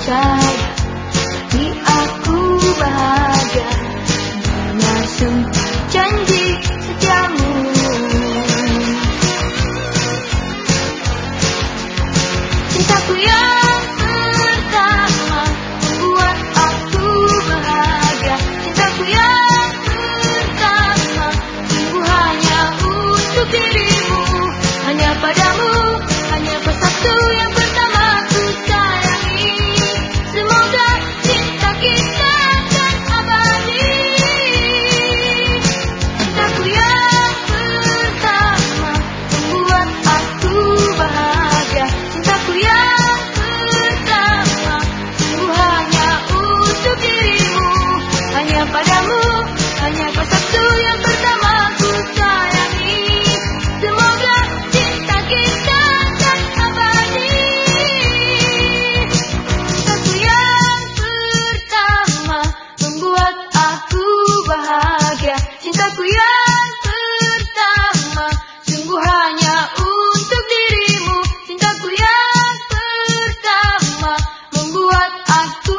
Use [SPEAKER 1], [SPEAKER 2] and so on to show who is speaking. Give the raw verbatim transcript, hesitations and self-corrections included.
[SPEAKER 1] percaya, di aku bahagia, hanya sumpah janji setiamu. Cintaku yang pertama membuat aku bahagia. Cintaku yang pertama sungguh hanya untuk dirimu, hanya padamu, hanya kau satu yang pertama ku sayangi. Semoga cinta kita akan abadi. Cintaku yang pertama membuat aku bahagia. Cintaku yang pertama sungguh hanya untuk dirimu, hanya padamu, hanya kau satu yang pertama ku sayangi. Semoga cinta kita akan abadi. Cintaku yang pertama membuat aku bahagia. Cintaku yang pertama sungguh hanya untuk dirimu. Cintaku yang pertama membuat aku